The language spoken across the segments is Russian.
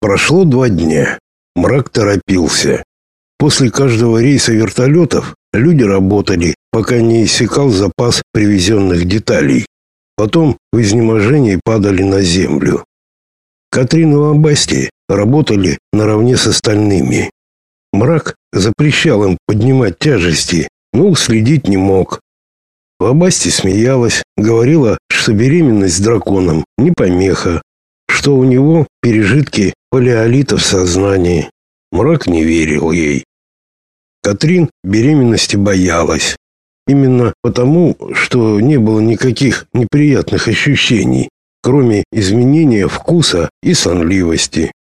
Прошло 2 дня. Мрак торопился. После каждого рейса вертолетов люди работали, пока не иссякал запас привезенных деталей. Потом в изнеможении падали на землю. Катрин и Лобасти работали наравне с остальными. Мрак запрещал им поднимать тяжести, но уследить не мог. Лобасти смеялась, говорила, что беременность с драконом не помеха, что у него пережитки палеолита в сознании. Мрак не верил ей. Катрин беременности боялась. Именно потому, что не было никаких неприятных ощущений, кроме изменения вкуса и сонливости.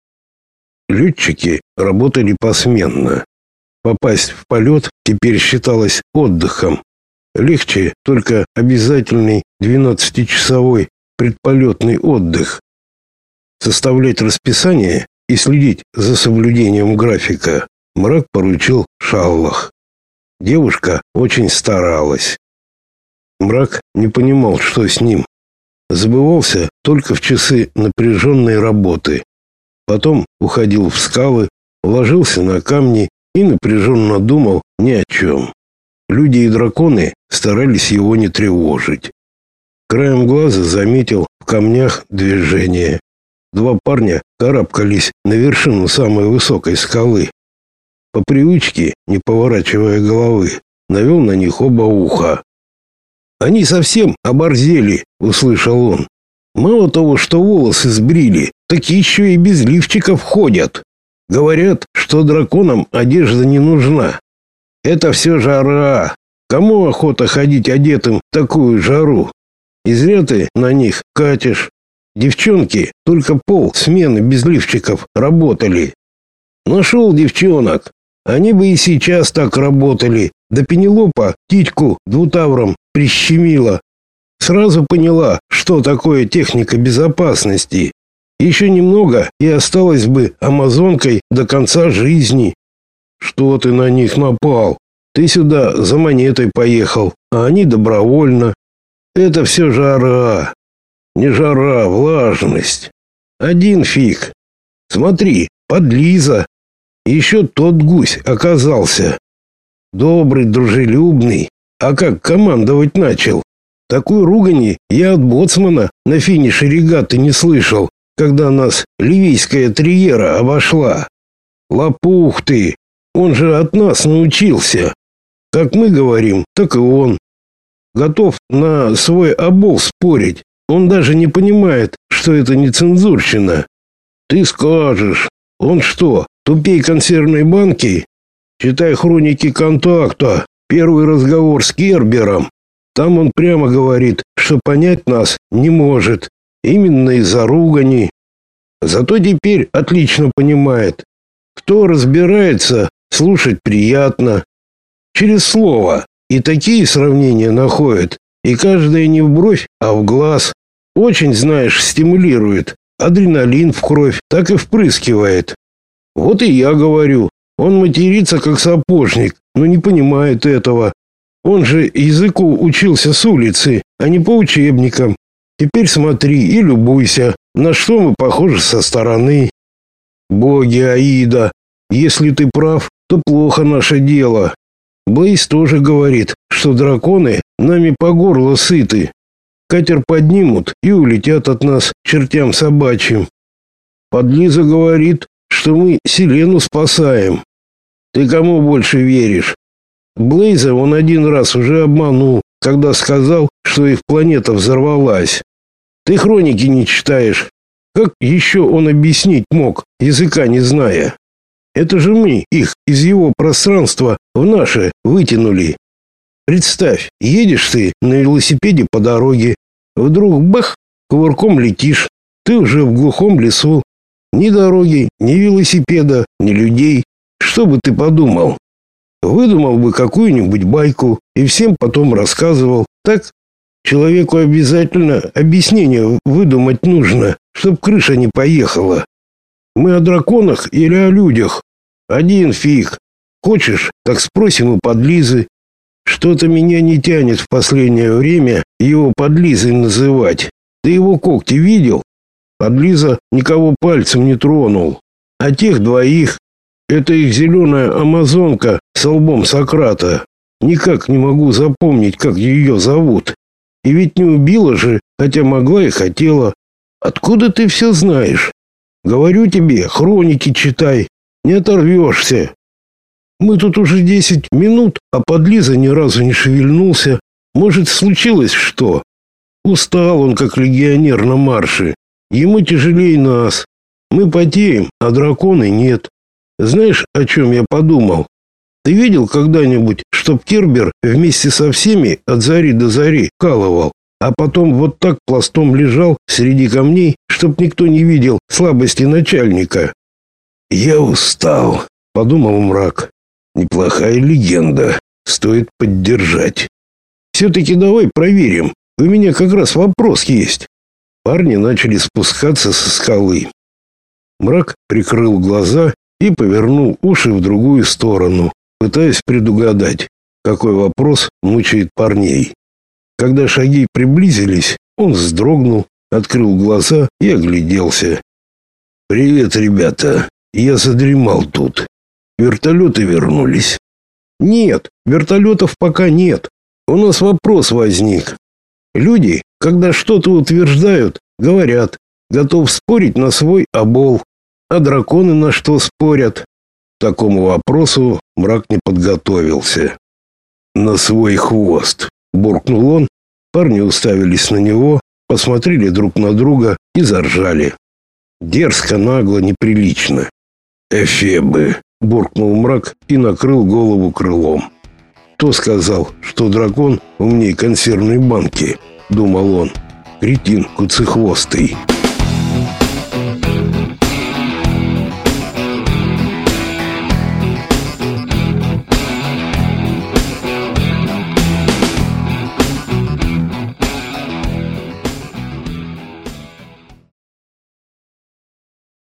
Летчики работали посменно. Попасть в полет теперь считалось отдыхом. Легче только обязательный 12-часовой предполетный отдых. Составлять расписание и следить за соблюдением графика Мрак поручил Шаллах. Девушка очень старалась. Мрак не понимал, что с ним. Забывался только в часы напряженной работы. Потом уходил в скалы, ложился на камни и напряженно думал ни о чем. Люди и драконы старались его не тревожить. Краем глаза заметил в камнях движение. 2 парня карабкались на вершину самой высокой скалы. По привычке, не поворачивая головы, навел на них оба уха. «Они совсем оборзели», — услышал он. «Мало того, что волосы сбрили, так еще и без лифчиков ходят. Говорят, что драконам одежда не нужна. Это все жара. Кому охота ходить одетым в такую жару? И зря ты на них катишь. Девчонки только полсмены без лифчиков работали. Нашел девчонок. Они бы и сейчас так работали. Да Пенелопа титьку двутавром прищемила. Сразу поняла, что такое техника безопасности. Еще немного и осталась бы амазонкой до конца жизни. Что ты на них напал? Ты сюда за монетой поехал, а они добровольно. Это все жара. Не жара, влажность. Один фиг. Смотри, подлиза. Еще тот гусь оказался. Добрый, дружелюбный. А как командовать начал? Такой ругани я от боцмана на финише регаты не слышал, когда нас ливийская триера обошла. Лопух ты, он же от нас научился. Как мы говорим, так и он. Готов на свой обол спорить. Он даже не понимает, что это не цензурщина. Ты скажешь, он что, тупей консервной банки? Читай хроники контакта, первый разговор с Кербером. Там он прямо говорит, что понять нас не может. Именно из-за ругани. Зато теперь отлично понимает. Кто разбирается, слушать приятно. Через слово. И такие сравнения находят. И каждое не в бровь, а в глаз. Очень, знаешь, стимулирует. Адреналин в кровь так и впрыскивает. Вот и я говорю. Он матерится как сапожник, но не понимает этого. Он же языку учился с улицы, а не по учебникам. Теперь смотри и любуйся, на что мы похожи со стороны. Боги Аида, если ты прав, то плохо наше дело. Блейз тоже говорит, что драконы нами по горло сыты. Катер поднимут и улетят от нас чертям собачьим. Подлиза говорит, что мы Селену спасаем. Ты кому больше веришь? Блейза он один раз уже обманул, когда сказал, что их планета взорвалась. Ты хроники не читаешь. Как еще он объяснить мог, языка не зная? Это же мы их из его пространства в наше вытянули. Представь, едешь ты на велосипеде по дороге, вдруг бах, кувырком летишь. Ты уже в глухом лесу. Ни дороги, ни велосипеда, ни людей. Что бы ты подумал? Выдумал бы какую-нибудь байку и всем потом рассказывал. Так человеку обязательно объяснение выдумать нужно, чтоб крыша не поехала. Мы о драконах или о людях? Один фиг. Хочешь, так спросим у подлизы. Что-то меня не тянет в последнее время его подлизой называть. Ты его когти видел? Подлиза никого пальцем не тронул. А тех двоих — это их зеленая амазонка с лбом Сократа. Никак не могу запомнить, как ее зовут. И ведь не убила же, хотя могла и хотела. Откуда ты все знаешь? Говорю тебе, хроники читай, не оторвешься. Мы тут уже 10 минут, а подлиза ни разу не шевельнулся. Может, случилось что? Устал он, как легионер на марше. Ему тяжелее нас. Мы потеем, а драконы нет. Знаешь, о чем я подумал? Ты видел когда-нибудь, чтоб Кербер вместе со всеми от зари до зари вкалывал, а потом вот так пластом лежал среди камней, чтоб никто не видел слабости начальника? Я устал, подумал Мрак. Неплохая легенда, стоит поддержать. Все-таки давай проверим. У меня как раз вопрос есть. Парни начали спускаться со скалы. Мрак прикрыл глаза и повернул уши в другую сторону, пытаясь предугадать, какой вопрос мучает парней. Когда шаги приблизились, он вздрогнул, открыл глаза и огляделся. «Привет, ребята. Я задремал тут. Вертолеты вернулись?» «Нет, вертолетов пока нет. У нас вопрос возник. Люди, когда что-то утверждают, говорят, готов спорить на свой обол. А драконы на что спорят?» К такому вопросу Мрак не подготовился. «На свой хвост», — буркнул он. Парни уставились на него, посмотрели друг на друга и заржали. Дерзко, нагло, неприлично. «Эфебы», — буркнул Мрак и накрыл голову крылом. «Кто сказал, что дракон умнее консервной банки?» — думал он. «Кретин куцехвостый».